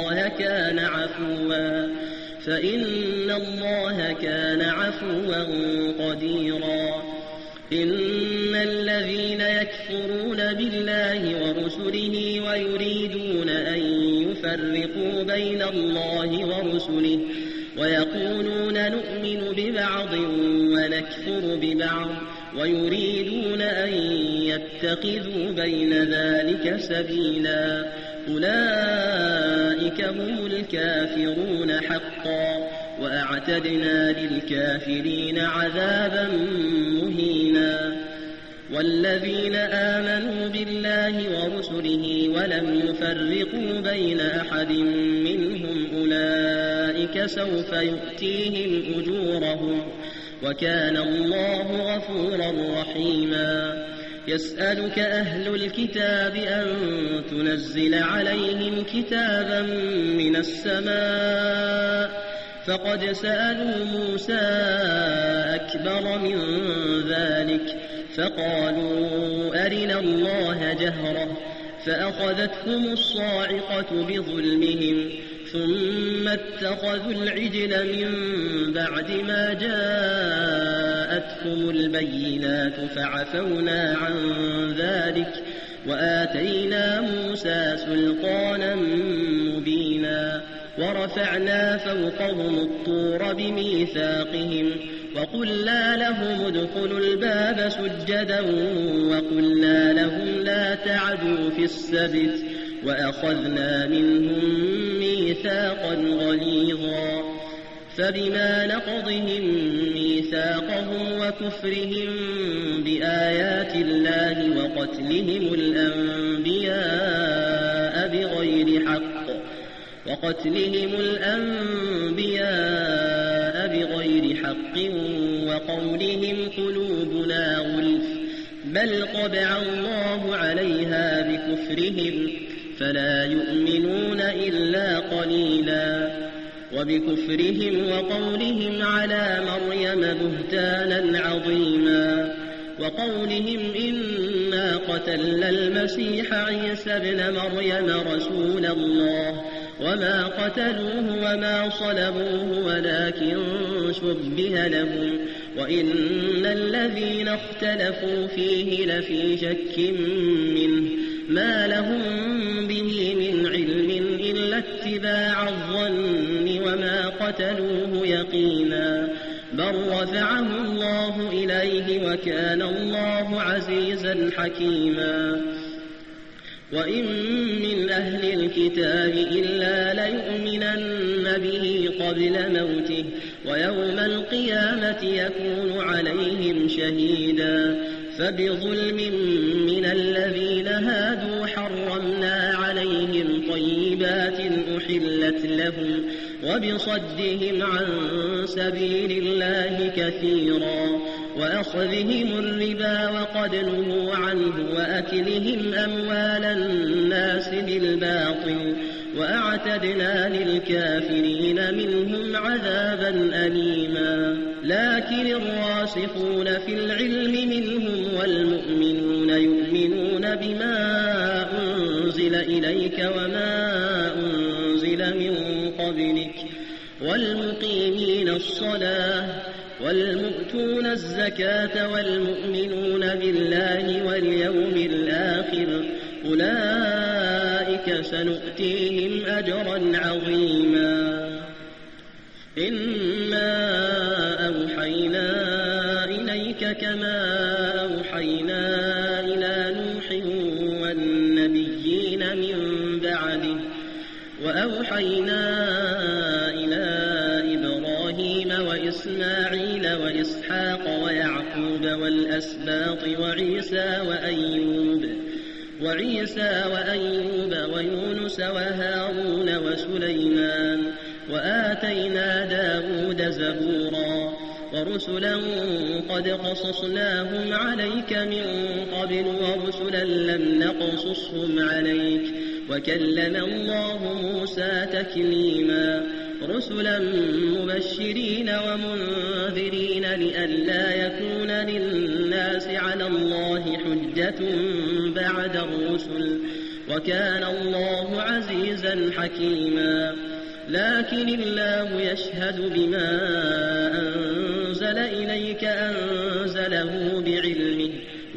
الله كان عفوا قديرا إن الذين يكفرون بالله ورسله ويريدون أن يفرقوا بين الله ورسله ويقولون نؤمن ببعض ونكفر ببعض ويريدون أن يتخذوا بين ذلك سبيلا أولئك هم الكافرون حقا وأعتدنا للكافرين عذابا مهينا والذين آمنوا بالله ورسله ولم يفرقوا بين أحد منهم أولئك سوف يؤتيهم أجورهم وكان الله غفورا رحيما يسألك أهل الكتاب أن تنزل عليهم كتابا من السماء فقد سألوا موسى أكبر من ذلك فقالوا أرنا الله جهرة فأخذتهم الصاعقة بظلمهم ثم اتخذوا العجل من بعد ما جاءتهم البينات فعفونا عن ذلك وآتينا موسى سلطانا مبينا ورفعنا فوقهم الطور بميثاقهم وقلنا لهم ادخلوا الباب سجدا وقلنا لهم لا تعدوا في السبت وأخذنا منهم ميثاقا غليظا فبما نقضهم ميثاقهم وكفرهم بآيات الله وقتلهم الأنبياء بغير حق وقولهم قلوبنا غلف بل طبع الله عليها بكفرهم فلا يؤمنون إلا قليلا. وبكفرهم وقولهم على مريم بهتانا عظيما، وقولهم إنا قتلنا المسيح عيسى ابن مريم رسول الله وما قتلوه وما صلبوه ولكن شبه لهم، وإن الذين اختلفوا فيه لفي شك منه ما لهم به من علم إلا اتباع الظن وما قتلوه يقينا، بل رفعه الله إليه وكان الله عزيزا حكيما. وإن من أهل الكتاب إلا ليؤمنن به قبل موته ويوم القيامة يكون عليهم شهيدا. فبظلم من الذين هادوا حرمنا عليهم طيبات أحلت لهم وبصدهم عن سبيل الله كثيرا، وأخذهم الربا وقد نهوا عنه وأكلهم أموال الناس بالباطل، وأعتدنا للكافرين منهم عذابا أليما. لكن الراسخون في العلم منهم والمؤمنون يؤمنون بما أنزل إليك وما أنزل من قبلك والمقيمين الصلاة والمؤتون الزكاة والمؤمنون بالله واليوم الآخر أولئك سنؤتيهم أجرا عظيما. إنا أوحينا إليك كما أوحينا إلى نوح والنبيين من بعده، وأوحينا إلى إبراهيم وإسماعيل وإسحاق ويعقوب والأسباط وعيسى وأيوب ويونس وهارون وسليمان، وآتينا داود زبورا، ورسلا قد قصصناهم عليك من قبل ورسلا لم نقصصهم عليك، وكلم الله موسى تكليما. رسلا مبشرين ومنذرين لئلا يكون للناس على الله حجة بعد الرسل، وكان الله عزيزا حكيما. لكن الله يشهد بما أنزل إليك أنزله بعلمه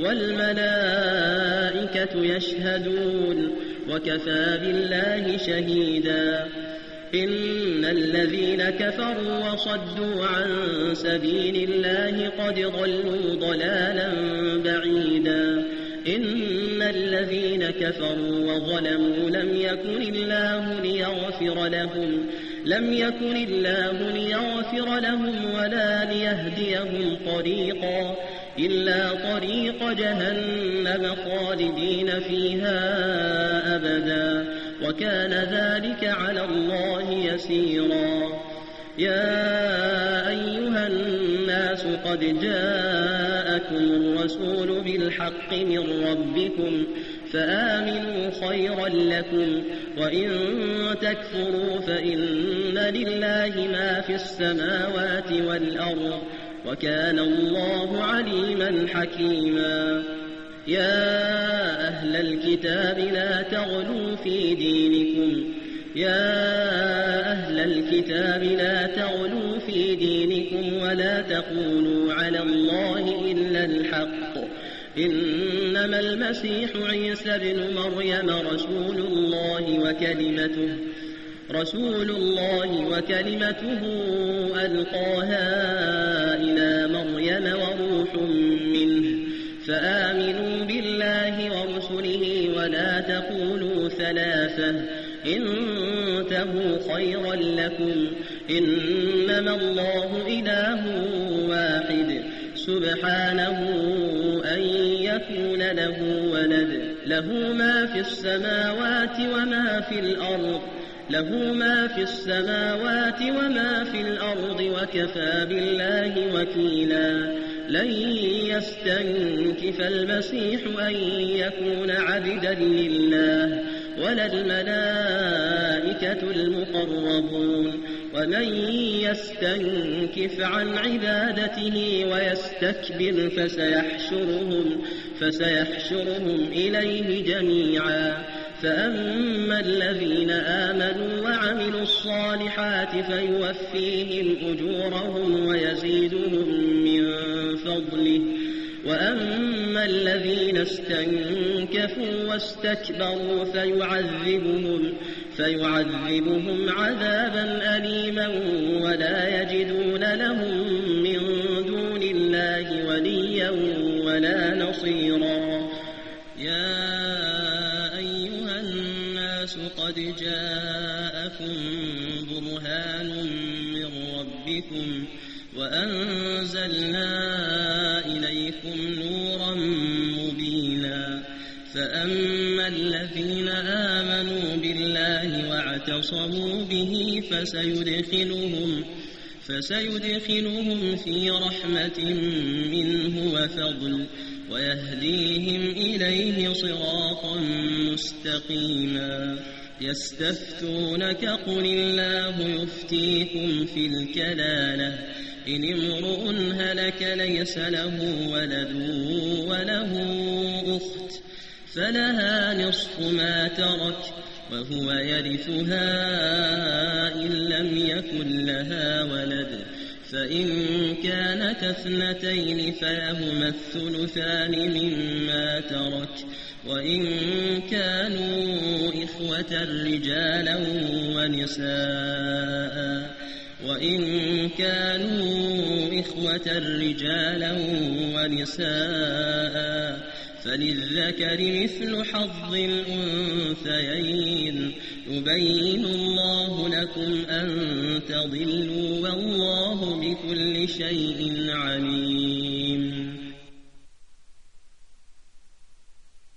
والملائكة يشهدون وكفى بالله شهيدا. إن الذين كفروا وصدوا عن سبيل الله قد ضلوا ضلالا بعيدا. إن الذين كفروا وظلموا لم يكن الله ليغفر لهم ولا ليهديهم طريقا إلا طريق جهنم خالدين فيها أبدا، وكان ذلك على الله يسيرا. يا أيها الناس قد جاءكم الرسول بالحق من ربكم فآمنوا خيرا لكم، وإن تكفروا فإن لله ما في السماوات والأرض، وكان الله عليما حكيما. يا أهل الكتاب لا تغلوا في دينكم ولا تقولوا على الله إلا الحق، إنما المسيح عيسى ابن مريم رسول الله وكلمته ألقاها إلى مريم وروح منه، فآمنوا بالله ورسله ولا تقولوا ثلاثة، انتهوا خيرا لكم، إنما الله إله واحد سبحانه أن يكون له ولد، له ما في السماوات وما في الأرض وكفى بالله وكيلا. لن يستنكف المسيح أن يكون عبدا لله ولا الملائكة المقربون ومن يستنكف عن عبادته ويستكبر فسيحشرهم إليه جميعا فأما الذين آمنوا وعملوا الصالحات فيوفيهم أجورهم ويزيدهم من فضله وأما الذين استنكفوا واستكبروا فيعذبهم عذابا أليما ولا يجدون لهم من دون الله وليا ولا نصيرا. يا أيها الناس قد جاءكم برهان من ربكم وأنزلنا إليكم نورا مبينا فأما الذين آمنوا بالله واعتصموا به فسيدخلهم في رحمة منه وفضل ويهديهم إليه صراطا مستقيما. يستفتونك قل الله يفتيكم في الكلالة إن امرؤ هلك ليس له ولد وله أخت فلها نصف ما ترك وهو يرثها إن لم يكن لها ولد فإن كانت اثنتين فلهما الثلثان مما ترك وإن كانوا إخوة رجالا ونساء فللذكر مثل حظ الأنثيين يبين الله لكم أن تضلوا والله بكل شيء عليم.